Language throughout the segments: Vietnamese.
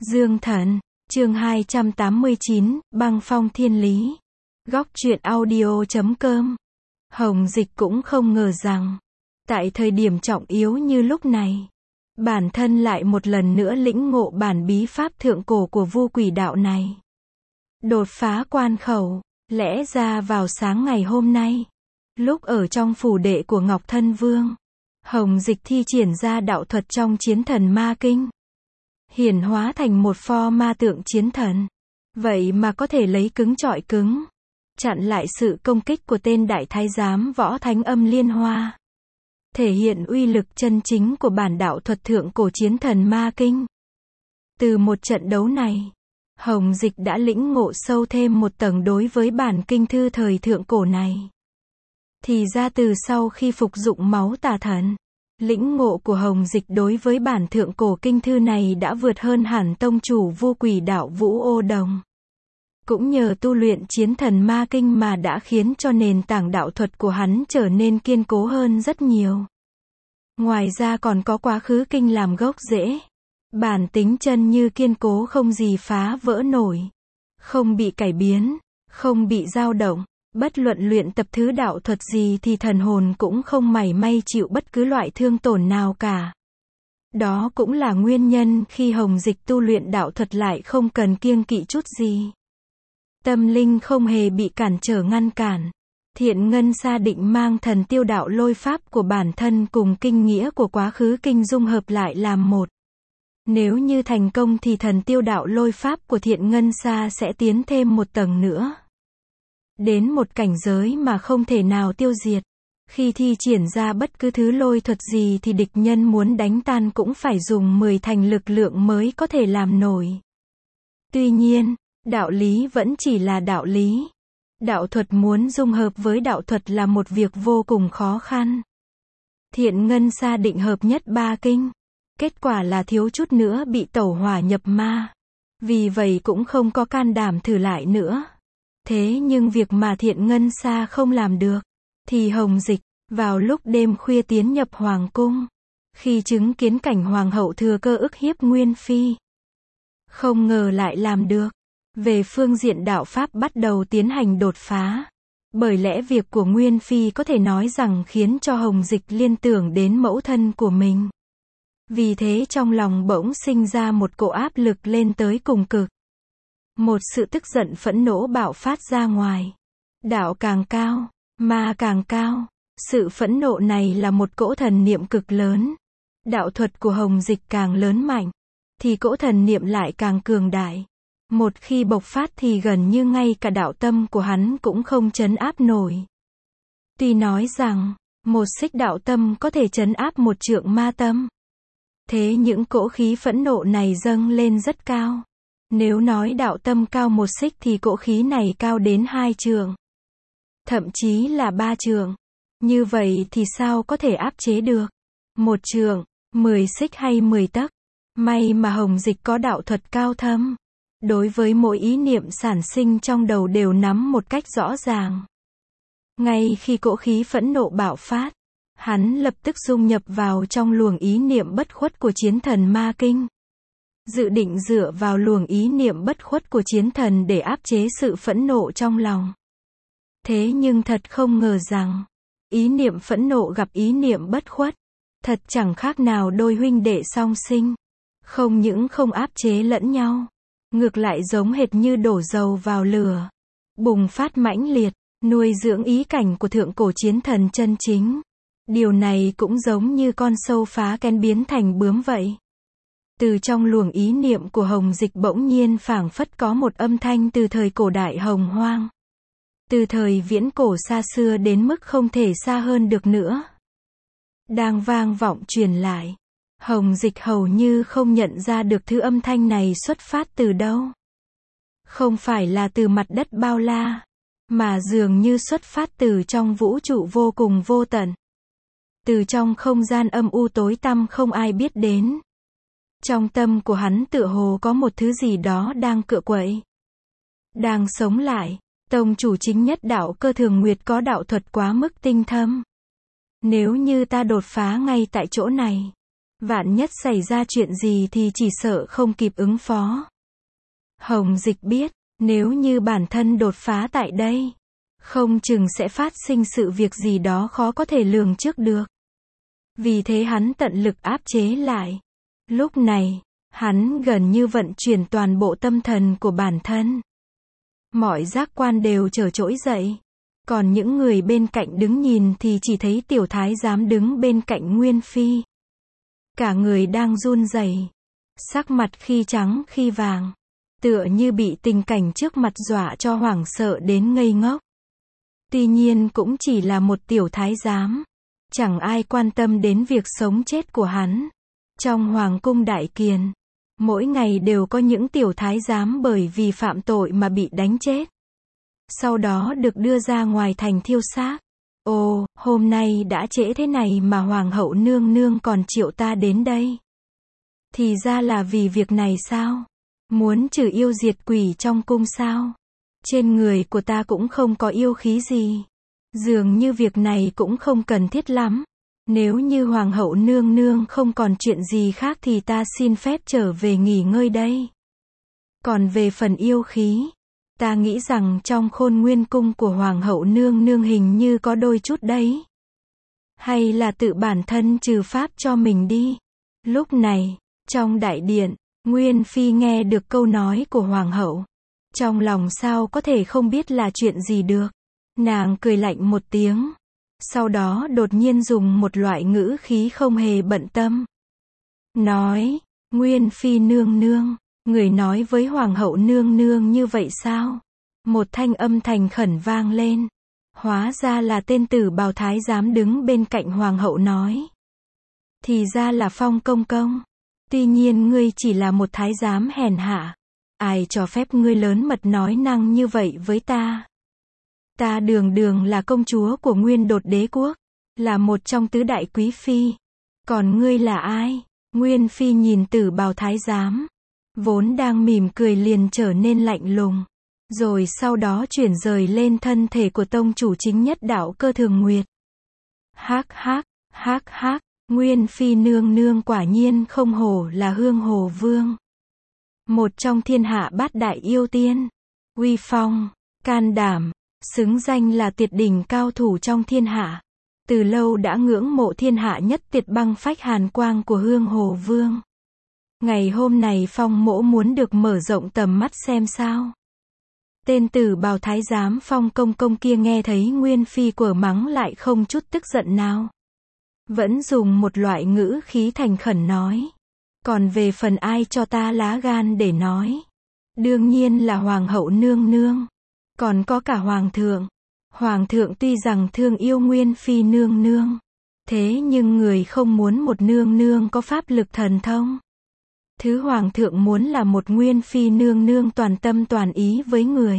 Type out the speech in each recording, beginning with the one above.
Dương Thần, chương 289, Băng phong thiên lý. Góc truyện audio.com. Hồng Dịch cũng không ngờ rằng, tại thời điểm trọng yếu như lúc này, bản thân lại một lần nữa lĩnh ngộ bản bí pháp thượng cổ của Vu Quỷ đạo này. Đột phá quan khẩu, lẽ ra vào sáng ngày hôm nay, lúc ở trong phủ đệ của Ngọc Thân Vương, Hồng Dịch thi triển ra đạo thuật trong Chiến Thần Ma Kinh, hiển hóa thành một pho ma tượng chiến thần. Vậy mà có thể lấy cứng chọi cứng, chặn lại sự công kích của tên đại thái giám Võ Thánh Âm Liên Hoa, thể hiện uy lực chân chính của bản đạo thuật thượng cổ Chiến Thần Ma Kinh. Từ một trận đấu này, Hồng Dịch đã lĩnh ngộ sâu thêm một tầng đối với bản kinh thư thời thượng cổ này. Thì ra từ sau khi phục dụng máu tà thần, lĩnh ngộ của Hồng Dịch đối với bản thượng cổ kinh thư này đã vượt hơn hẳn tông chủ Vu Quỷ đạo Vũ Ô Đồng. Cũng nhờ tu luyện Chiến Thần Ma Kinh mà đã khiến cho nền tảng đạo thuật của hắn trở nên kiên cố hơn rất nhiều. Ngoài ra còn có quá khứ kinh làm gốc rễ. Bản tính chân như kiên cố không gì phá vỡ nổi. Không bị cải biến, không bị dao động. Bất luận luyện tập thứ đạo thuật gì thì thần hồn cũng không mảy may chịu bất cứ loại thương tổn nào cả. Đó cũng là nguyên nhân khi Hồng Dịch tu luyện đạo thuật lại không cần kiêng kỵ chút gì. Tâm linh không hề bị cản trở ngăn cản. Thiện Ngân Sa định mang thần tiêu đạo lôi pháp của bản thân cùng kinh nghĩa của quá khứ kinh dung hợp lại làm một. Nếu như thành công thì thần tiêu đạo lôi pháp của Thiện Ngân Sa sẽ tiến thêm một tầng nữa. Đến một cảnh giới mà không thể nào tiêu diệt. Khi thi triển ra bất cứ thứ lôi thuật gì thì địch nhân muốn đánh tan cũng phải dùng 10 thành lực lượng mới có thể làm nổi. Tuy nhiên, đạo lý vẫn chỉ là đạo lý. Đạo thuật muốn dung hợp với đạo thuật là một việc vô cùng khó khăn. Thiện Ngân Sa định hợp nhất ba kinh. Kết quả là thiếu chút nữa bị tẩu hỏa nhập ma. Vì vậy cũng không có can đảm thử lại nữa. Thế nhưng việc mà Thiện Ngân Sa không làm được, thì Hồng Dịch, vào lúc đêm khuya tiến nhập Hoàng Cung, khi chứng kiến cảnh Hoàng hậu thừa cơ ức hiếp Nguyên Phi, không ngờ lại làm được. Về phương diện đạo pháp bắt đầu tiến hành đột phá. Bởi lẽ việc của Nguyên Phi có thể nói rằng khiến cho Hồng Dịch liên tưởng đến mẫu thân của mình. Vì thế trong lòng bỗng sinh ra một cỗ áp lực lên tới cùng cực. Một sự tức giận phẫn nộ bạo phát ra ngoài. Đạo càng cao, ma càng cao. Sự phẫn nộ này là một cỗ thần niệm cực lớn. Đạo thuật của Hồng Dịch càng lớn mạnh, thì cỗ thần niệm lại càng cường đại. Một khi bộc phát thì gần như ngay cả đạo tâm của hắn cũng không trấn áp nổi. Tuy nói rằng, một xích đạo tâm có thể trấn áp một trượng ma tâm. Thế những cỗ khí phẫn nộ này dâng lên rất cao. Nếu nói đạo tâm cao một xích thì cỗ khí này cao đến 2 trượng. Thậm chí là 3 trượng. Như vậy thì sao có thể áp chế được? 1 trượng, 10 xích hay 10 tấc? May mà Hồng Dịch có đạo thuật cao thâm. Đối với mỗi ý niệm sản sinh trong đầu đều nắm một cách rõ ràng. Ngay khi cỗ khí phẫn nộ bạo phát, hắn lập tức dung nhập vào trong luồng ý niệm bất khuất của Chiến Thần Ma Kinh. Dự định dựa vào luồng ý niệm bất khuất của chiến thần để áp chế sự phẫn nộ trong lòng. Thế nhưng thật không ngờ rằng, ý niệm phẫn nộ gặp ý niệm bất khuất, thật chẳng khác nào đôi huynh đệ song sinh. Không những không áp chế lẫn nhau, ngược lại giống hệt như đổ dầu vào lửa, bùng phát mãnh liệt, nuôi dưỡng ý cảnh của thượng cổ chiến thần chân chính. Điều này cũng giống như con sâu phá kén biến thành bướm vậy. Từ trong luồng ý niệm của Hồng Dịch bỗng nhiên phảng phất có một âm thanh từ thời cổ đại hồng hoang. Từ thời viễn cổ xa xưa đến mức không thể xa hơn được nữa. Đang vang vọng truyền lại. Hồng Dịch hầu như không nhận ra được thứ âm thanh này xuất phát từ đâu. Không phải là từ mặt đất bao la, mà dường như xuất phát từ trong vũ trụ vô cùng vô tận. Từ trong không gian âm u tối tăm không ai biết đến. Trong tâm của hắn tựa hồ có một thứ gì đó đang cựa quậy, đang sống lại. Tông chủ chính nhất đạo Cơ Thường Nguyệt có đạo thuật quá mức tinh thâm. Nếu như ta đột phá ngay tại chỗ này, Vạn nhất xảy ra chuyện gì thì chỉ sợ không kịp ứng phó. Hồng Dịch biết, nếu như bản thân đột phá tại đây, không chừng sẽ phát sinh sự việc gì đó khó có thể lường trước được. Vì thế hắn tận lực áp chế lại. Lúc này, hắn gần như vận chuyển toàn bộ tâm thần của bản thân. Mọi giác quan đều trở trỗi dậy. Còn những người bên cạnh đứng nhìn thì chỉ thấy tiểu thái giám đứng bên cạnh Nguyên Phi. Cả người đang run rẩy, sắc mặt khi trắng khi vàng, tựa như bị tình cảnh trước mặt dọa cho hoảng sợ đến ngây ngốc. Tuy nhiên cũng chỉ là một tiểu thái giám, chẳng ai quan tâm đến việc sống chết của hắn. Trong hoàng cung Đại Kiền, mỗi ngày đều có những tiểu thái giám bởi vì phạm tội mà bị đánh chết, sau đó được đưa ra ngoài thành thiêu xác. Ồ, hôm nay đã trễ thế này mà hoàng hậu nương nương còn triệu ta đến đây. Thì ra là vì việc này sao? Muốn trừ yêu diệt quỷ trong cung sao? Trên người của ta cũng không có yêu khí gì. Dường như việc này cũng không cần thiết lắm. Nếu như hoàng hậu nương nương không còn chuyện gì khác thì ta xin phép trở về nghỉ ngơi đây. Còn về phần yêu khí, ta nghĩ rằng trong Khôn Nguyên cung của hoàng hậu nương nương hình như có đôi chút đấy. Hay là tự bản thân trừ pháp cho mình đi. Lúc này, trong đại điện, Nguyên Phi nghe được câu nói của hoàng hậu. Trong lòng sao có thể không biết là chuyện gì được. Nàng cười lạnh một tiếng. Sau đó đột nhiên dùng một loại ngữ khí không hề bận tâm. Nói, Nguyên Phi nương nương, người nói với hoàng hậu nương nương như vậy sao? Một thanh âm thành khẩn vang lên. Hóa ra là tên Tử Bào thái giám đứng bên cạnh hoàng hậu nói. Thì ra là Phong công công. Tuy nhiên ngươi chỉ là một thái giám hèn hạ. Ai cho phép ngươi lớn mật nói năng như vậy với ta? Ta đường đường là công chúa của Nguyên Đột Đế quốc, là một trong tứ đại quý phi. Còn ngươi là ai? Nguyên Phi nhìn Tử Bào thái giám, vốn đang mỉm cười liền trở nên lạnh lùng. Rồi sau đó chuyển rời lên thân thể của tông chủ chính nhất đạo Cơ Thường Nguyệt. Hắc hắc, Nguyên Phi nương nương quả nhiên không hổ là Hương Hồ Vương. Một trong thiên hạ bát đại yêu tiên. Uy phong, can đảm, xứng danh là tuyệt đỉnh cao thủ trong thiên hạ. Từ lâu đã ngưỡng mộ thiên hạ nhất tuyệt băng phách hàn quang của Hương Hồ Vương. Ngày hôm này Phong mỗ muốn được mở rộng tầm mắt xem sao. Tên Tử Bào thái giám Phong công công kia nghe thấy Nguyên Phi quở mắng lại không chút tức giận nào. Vẫn dùng một loại ngữ khí thành khẩn nói. Còn về phần ai cho ta lá gan để nói? Đương nhiên là hoàng hậu nương nương. Còn có cả hoàng thượng. Hoàng thượng tuy rằng thương yêu Nguyên Phi nương nương. Thế nhưng người không muốn một nương nương có pháp lực thần thông. Thứ hoàng thượng muốn là một Nguyên Phi nương nương toàn tâm toàn ý với người.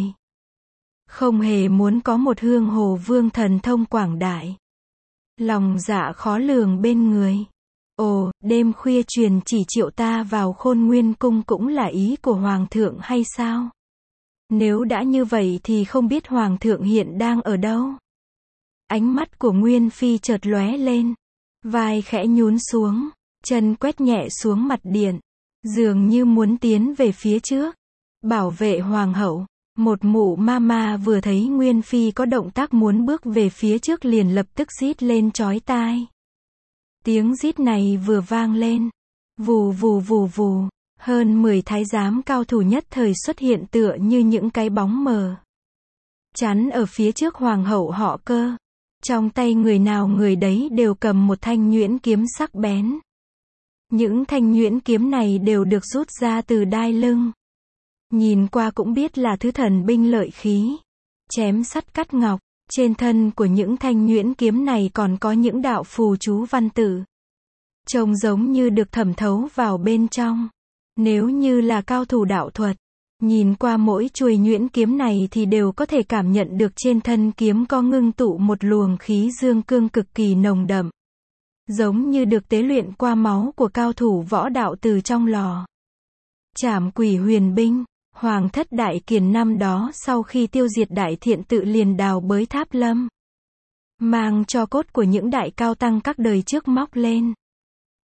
Không hề muốn có một Hương Hồ Vương thần thông quảng đại. Lòng dạ khó lường bên người. Ồ, đêm khuya truyền chỉ triệu ta vào Khôn Nguyên cung cũng là ý của hoàng thượng hay sao? Nếu đã như vậy thì không biết hoàng thượng hiện đang ở đâu? Ánh mắt của Nguyên Phi chợt lóe lên, vai khẽ nhún xuống, chân quét nhẹ xuống mặt điện, dường như muốn tiến về phía trước, bảo vệ hoàng hậu. Một mụ ma vừa thấy Nguyên Phi có động tác muốn bước về phía trước liền lập tức rít lên chói tai. Tiếng rít này vừa vang lên, vù vù vù vù, hơn 10 thái giám cao thủ nhất thời xuất hiện tựa như những cái bóng mờ. Chắn ở phía trước hoàng hậu họ Cơ. Trong tay người nào người đấy đều cầm một thanh nhuyễn kiếm sắc bén. Những thanh nhuyễn kiếm này đều được rút ra từ đai lưng. Nhìn qua cũng biết là thứ thần binh lợi khí. Chém sắt cắt ngọc. Trên thân của những thanh nhuyễn kiếm này còn có những đạo phù chú văn tự. Trông giống như được thẩm thấu vào bên trong. Nếu như là cao thủ đạo thuật, nhìn qua mỗi chuôi nhuyễn kiếm này thì đều có thể cảm nhận được trên thân kiếm có ngưng tụ một luồng khí dương cương cực kỳ nồng đậm. Giống như được tế luyện qua máu của cao thủ võ đạo từ trong lò. Trảm Quỷ Huyền Binh. Hoàng thất Đại Kiền năm đó sau khi tiêu diệt Đại Thiện tự liền đào bới Tháp Lâm. Mang cho cốt của những đại cao tăng các đời trước móc lên.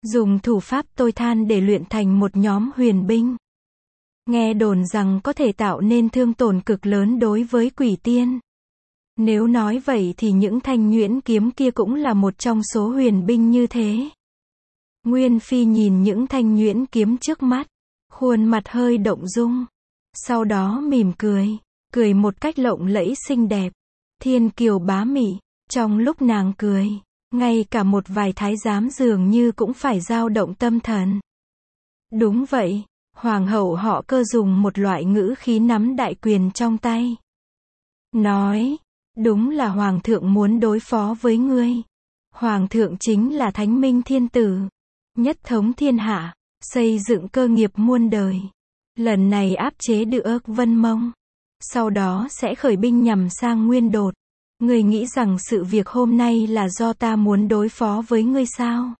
dùng thủ pháp tôi than để luyện thành một nhóm huyền binh. Nghe đồn rằng có thể tạo nên thương tổn cực lớn đối với quỷ tiên. Nếu nói vậy thì những thanh nhuyễn kiếm kia cũng là một trong số huyền binh như thế. Nguyên Phi nhìn những thanh nhuyễn kiếm trước mắt, khuôn mặt hơi động dung. Sau đó mỉm cười, cười một cách lộng lẫy xinh đẹp, thiên kiều bá mị. Trong lúc nàng cười, ngay cả một vài thái giám dường như cũng phải dao động tâm thần. Đúng vậy, hoàng hậu họ Cơ dùng một loại ngữ khí nắm đại quyền trong tay. Nói, đúng là hoàng thượng muốn đối phó với ngươi. Hoàng thượng chính là thánh minh thiên tử, nhất thống thiên hạ, xây dựng cơ nghiệp muôn đời. Lần này áp chế được Vân Mông, sau đó sẽ khởi binh nhằm sang Nguyên Đột. Ngươi nghĩ rằng sự việc hôm nay là do ta muốn đối phó với ngươi sao?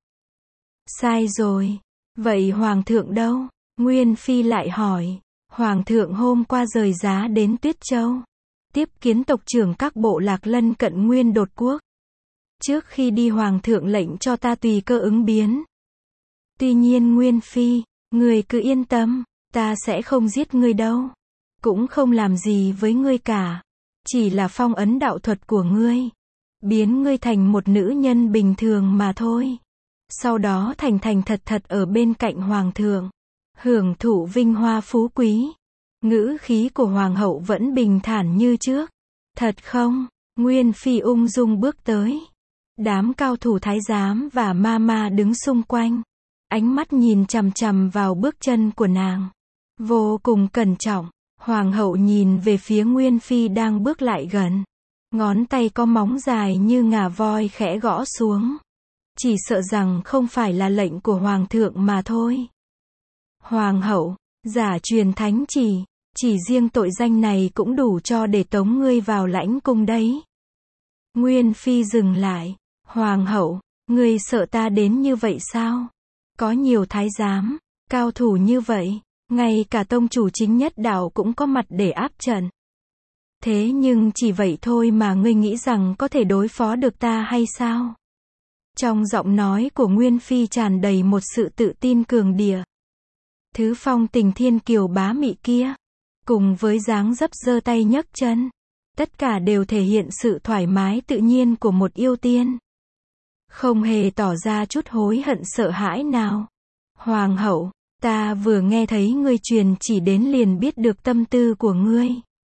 Sai rồi. Vậy hoàng thượng đâu? Nguyên Phi lại hỏi. Hoàng thượng hôm qua rời giá đến Tuyết Châu, tiếp kiến tộc trưởng các bộ lạc lân cận Nguyên Đột quốc. Trước khi đi hoàng thượng lệnh cho ta tùy cơ ứng biến. Tuy nhiên Nguyên Phi, ngươi cứ yên tâm, ta sẽ không giết ngươi đâu. Cũng không làm gì với ngươi cả. Chỉ là phong ấn đạo thuật của ngươi, biến ngươi thành một nữ nhân bình thường mà thôi. Sau đó thành thành thật thật ở bên cạnh hoàng thượng, hưởng thụ vinh hoa phú quý. Ngữ khí của hoàng hậu vẫn bình thản như trước. Thật không? Nguyên Phi ung dung bước tới. Đám cao thủ thái giám và ma ma đứng xung quanh, ánh mắt nhìn chằm chằm vào bước chân của nàng, vô cùng cẩn trọng. Hoàng hậu nhìn về phía Nguyên Phi đang bước lại gần. Ngón tay có móng dài như ngà voi khẽ gõ xuống. Chỉ sợ rằng không phải là lệnh của hoàng thượng mà thôi. Hoàng hậu, giả truyền thánh chỉ riêng tội danh này cũng đủ cho để tống ngươi vào lãnh cung đấy. Nguyên Phi dừng lại. Hoàng hậu, ngươi sợ ta đến như vậy sao? Có nhiều thái giám, cao thủ như vậy. Ngay cả tông chủ Chính Nhất Đạo cũng có mặt để áp trận. Thế nhưng chỉ vậy thôi mà ngươi nghĩ rằng có thể đối phó được ta hay sao? Trong giọng nói của Nguyên Phi tràn đầy một sự tự tin cường địa. Thứ phong tình thiên kiều bá mị kia, cùng với dáng dấp giơ tay nhấc chân, tất cả đều thể hiện sự thoải mái tự nhiên của một yêu tiên. Không hề tỏ ra chút hối hận sợ hãi nào. Hoàng hậu, ta vừa nghe thấy ngươi truyền chỉ đến liền biết được tâm tư của ngươi.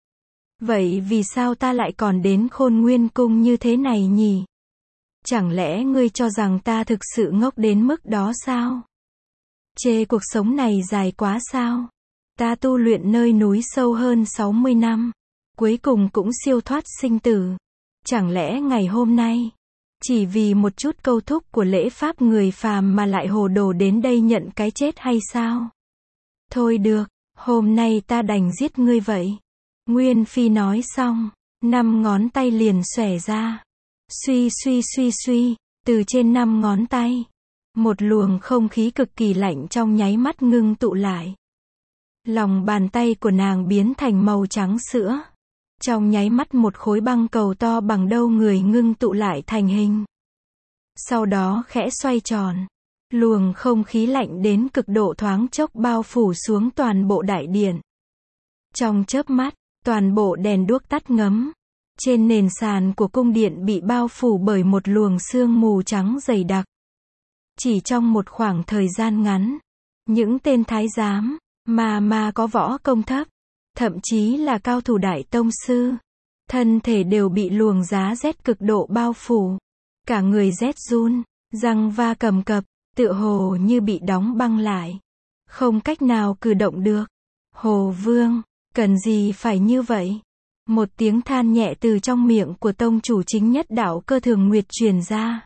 Vậy vì sao ta lại còn đến Khôn Nguyên cung như thế này nhỉ? Chẳng lẽ ngươi cho rằng ta thực sự ngốc đến mức đó sao? Chê cuộc sống này dài quá sao? Ta tu luyện nơi núi sâu hơn 60 năm, cuối cùng cũng siêu thoát sinh tử. Chẳng lẽ ngày hôm nay, chỉ vì một chút câu thúc của lễ pháp người phàm mà lại hồ đồ đến đây nhận cái chết hay sao? Thôi được, hôm nay ta đành giết ngươi vậy. Nguyên Phi nói xong, 5 ngón tay liền xòe ra. Suy suy suy suy, từ trên 5 ngón tay, một luồng không khí cực kỳ lạnh trong nháy mắt ngưng tụ lại. Lòng bàn tay của nàng biến thành màu trắng sữa. Trong nháy mắt một khối băng cầu to bằng đầu người ngưng tụ lại thành hình. Sau đó khẽ xoay tròn. Luồng không khí lạnh đến cực độ thoáng chốc bao phủ xuống toàn bộ đại điện. Trong chớp mắt, toàn bộ đèn đuốc tắt ngấm. Trên nền sàn của cung điện bị bao phủ bởi một luồng sương mù trắng dày đặc. Chỉ trong một khoảng thời gian ngắn, những tên thái giám, mà có võ công thấp, thậm chí là cao thủ đại tông sư, thân thể đều bị luồng giá rét cực độ bao phủ. Cả người rét run, răng va cầm cập, tựa hồ như bị đóng băng lại. Không cách nào cử động được. Hồ Vương, cần gì phải như vậy? Một tiếng than nhẹ từ trong miệng của tông chủ Chính Nhất Đạo Cơ Thường Nguyệt truyền ra.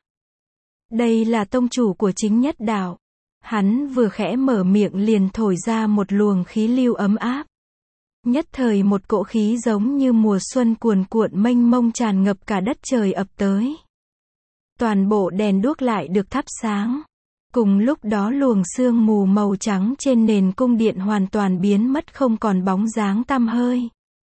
Đây là tông chủ của Chính Nhất Đạo. Hắn vừa khẽ mở miệng liền thổi ra một luồng khí lưu ấm áp. Nhất thời một cỗ khí giống như mùa xuân cuồn cuộn mênh mông tràn ngập cả đất trời ập tới. Toàn bộ đèn đuốc lại được thắp sáng. Cùng lúc đó luồng sương mù màu trắng trên nền cung điện hoàn toàn biến mất không còn bóng dáng tăm hơi.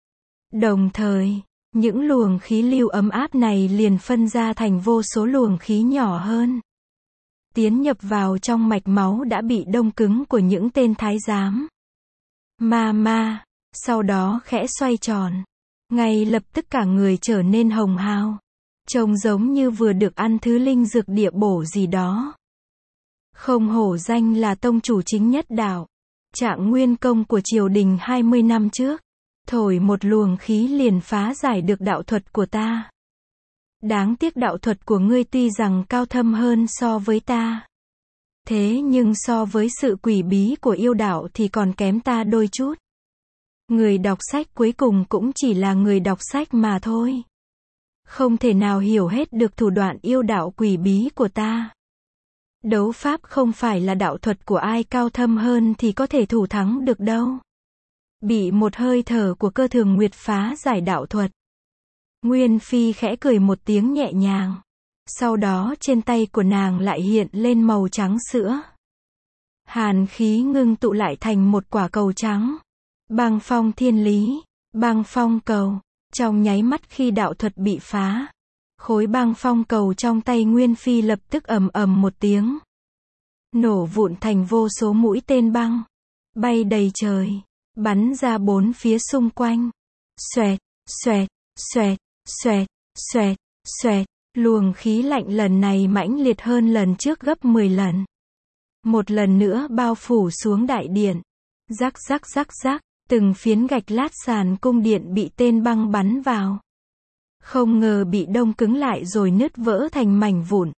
Đồng thời, những luồng khí lưu ấm áp này liền phân ra thành vô số luồng khí nhỏ hơn. tiến nhập vào trong mạch máu đã bị đông cứng của những tên thái giám. Ma, sau đó khẽ xoay tròn. Ngay lập tức cả người trở nên hồng hào. Trông giống như vừa được ăn thứ linh dược địa bổ gì đó. Không hổ danh là tông chủ chính nhất đạo. Trạng nguyên công của triều đình 20 năm trước. Thổi một luồng khí liền phá giải được đạo thuật của ta. Đáng tiếc đạo thuật của ngươi tuy rằng cao thâm hơn so với ta. Thế nhưng so với sự quỷ bí của yêu đạo thì còn kém ta đôi chút. Người đọc sách cuối cùng cũng chỉ là người đọc sách mà thôi. Không thể nào hiểu hết được thủ đoạn yêu đạo quỷ bí của ta. Đấu pháp không phải là đạo thuật của ai cao thâm hơn thì có thể thủ thắng được đâu. Bị một hơi thở của Cơ Thường Nguyệt phá giải đạo thuật. Nguyên Phi khẽ cười một tiếng nhẹ nhàng. Sau đó trên tay của nàng lại hiện lên màu trắng sữa. Hàn khí ngưng tụ lại thành một quả cầu trắng. Băng phong thiên lý, băng phong cầu. Trong nháy mắt khi đạo thuật bị phá, khối băng phong cầu trong tay Nguyên Phi lập tức ầm ầm một tiếng. Nổ vụn thành vô số mũi tên băng. Bay đầy trời, bắn ra bốn phía xung quanh. Xoẹt, xoẹt, xoẹt, xoẹt, xoẹt, xoẹt. Luồng khí lạnh lần này mãnh liệt hơn lần trước gấp 10 lần. Một lần nữa bao phủ xuống đại điện. Rắc rắc rắc rắc, từng phiến gạch lát sàn cung điện bị tên băng bắn vào. Không ngờ bị đông cứng lại rồi nứt vỡ thành mảnh vụn.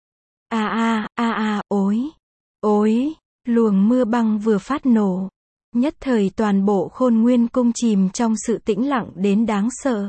Ối, luồng mưa băng vừa phát nổ. Nhất thời toàn bộ Khôn Nguyên cung chìm trong sự tĩnh lặng đến đáng sợ.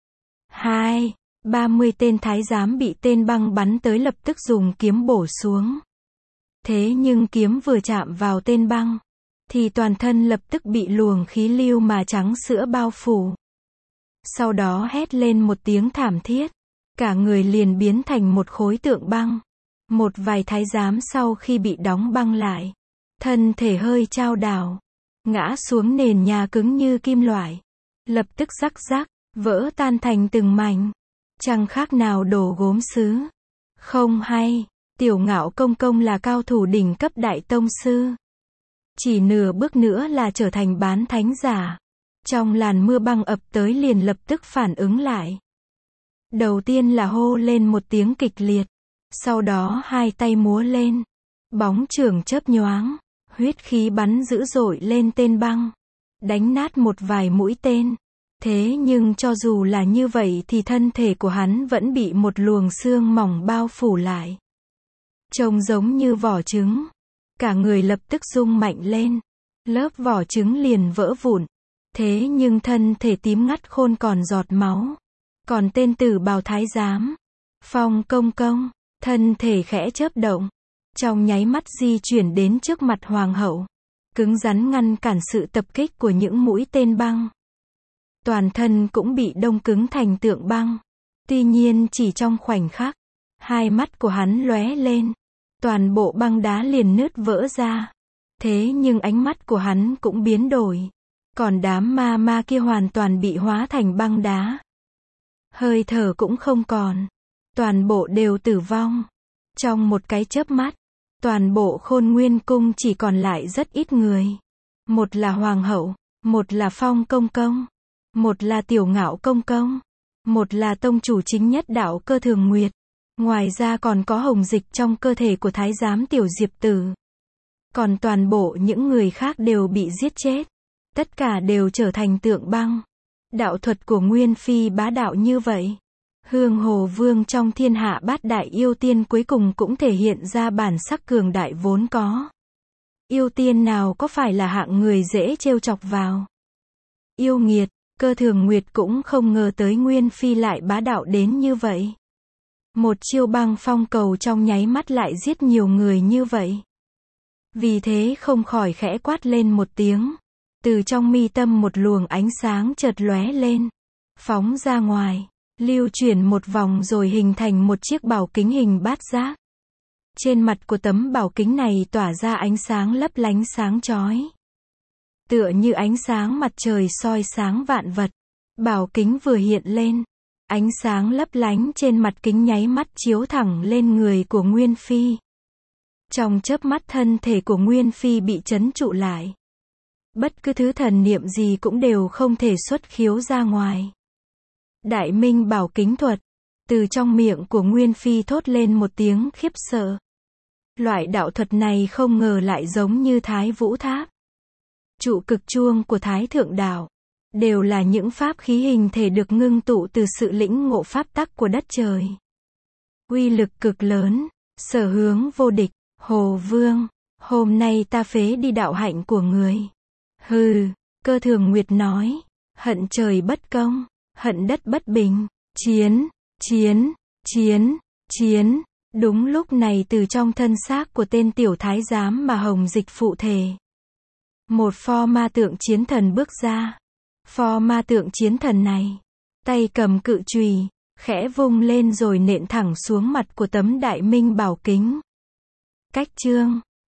30 tên thái giám bị tên băng bắn tới lập tức dùng kiếm bổ xuống. Thế nhưng kiếm vừa chạm vào tên băng, thì toàn thân lập tức bị luồng khí lưu mà trắng sữa bao phủ. Sau đó hét lên một tiếng thảm thiết. Cả người liền biến thành một khối tượng băng. Một vài thái giám sau khi bị đóng băng lại, thân thể hơi chao đảo, ngã xuống nền nhà cứng như kim loại. Lập tức rắc rắc, vỡ tan thành từng mảnh. Chẳng khác nào đồ gốm sứ. Không hay, Tiểu Ngạo công công là cao thủ đỉnh cấp đại tông sư. Chỉ nửa bước nữa là trở thành bán thánh giả. Trong làn mưa băng ập tới liền lập tức phản ứng lại. Đầu tiên là hô lên một tiếng kịch liệt. Sau đó hai tay múa lên. Bóng chưởng chớp nhoáng. Huyết khí bắn dữ dội lên tên băng. Đánh nát một vài mũi tên. Thế nhưng cho dù là như vậy thì thân thể của hắn vẫn bị một luồng xương mỏng bao phủ lại. Trông giống như vỏ trứng. Cả người lập tức rung mạnh lên. Lớp vỏ trứng liền vỡ vụn. Thế nhưng thân thể tím ngắt khôn còn giọt máu. Còn tên tử bào thái giám, Phong công công, thân thể khẽ chớp động. Trong nháy mắt di chuyển đến trước mặt hoàng hậu. Cứng rắn ngăn cản sự tập kích của những mũi tên băng. Toàn thân cũng bị đông cứng thành tượng băng. Tuy nhiên chỉ trong khoảnh khắc, hai mắt của hắn lóe lên. Toàn bộ băng đá liền nứt vỡ ra. Thế nhưng ánh mắt của hắn cũng biến đổi. Còn đám ma kia hoàn toàn bị hóa thành băng đá. Hơi thở cũng không còn. Toàn bộ đều tử vong. Trong một cái chớp mắt, toàn bộ Khôn Nguyên cung chỉ còn lại rất ít người. Một là hoàng hậu, một là Phong công công, một là Tiểu Ngạo công công, một là tông chủ chính nhất đạo Cơ Thường Nguyệt. Ngoài ra còn có hồng dịch trong cơ thể của thái giám Tiểu Diệp Tử. Còn toàn bộ những người khác đều bị giết chết. Tất cả đều trở thành tượng băng. Đạo thuật của Nguyên Phi bá đạo như vậy. Hương Hồ Vương trong thiên hạ bát đại yêu tiên cuối cùng cũng thể hiện ra bản sắc cường đại vốn có. Yêu tiên nào có phải là hạng người dễ trêu chọc vào. Yêu nghiệt, Cơ Thường Nguyệt cũng không ngờ tới Nguyên Phi lại bá đạo đến như vậy. Một chiêu băng phong cầu trong nháy mắt lại giết nhiều người như vậy. Vì thế không khỏi khẽ quát lên một tiếng. Từ trong mi tâm một luồng ánh sáng chợt lóe lên. Phóng ra ngoài. Lưu chuyển một vòng rồi hình thành một chiếc bảo kính hình bát giác. Trên mặt của tấm bảo kính này tỏa ra ánh sáng lấp lánh sáng chói. Tựa như ánh sáng mặt trời soi sáng vạn vật. Bảo kính vừa hiện lên. Ánh sáng lấp lánh trên mặt kính nháy mắt chiếu thẳng lên người của Nguyên Phi. Trong chớp mắt thân thể của Nguyên Phi bị trấn trụ lại. Bất cứ thứ thần niệm gì cũng đều không thể xuất khiếu ra ngoài. Đại Minh Bảo Kính Thuật. Từ trong miệng của Nguyên Phi thốt lên một tiếng khiếp sợ. Loại đạo thuật này không ngờ lại giống như Thái Vũ Tháp. Trụ cực chuông của Thái Thượng Đạo. Đều là những pháp khí hình thể được ngưng tụ từ sự lĩnh ngộ pháp tắc của đất trời. Uy lực cực lớn, sở hướng vô địch. Hồ Vương, hôm nay ta phế đi đạo hạnh của người. Hừ, Cơ Thường Nguyệt nói, hận trời bất công, hận đất bất bình, chiến, chiến, chiến, chiến. Đúng lúc này từ trong thân xác của tên tiểu thái giám mà Hồng Dịch phụ thể. Một pho ma tượng chiến thần bước ra. Pho ma tượng chiến thần này, tay cầm cự chùy, khẽ vung lên rồi nện thẳng xuống mặt của tấm Đại Minh Bảo Kính. Cách chương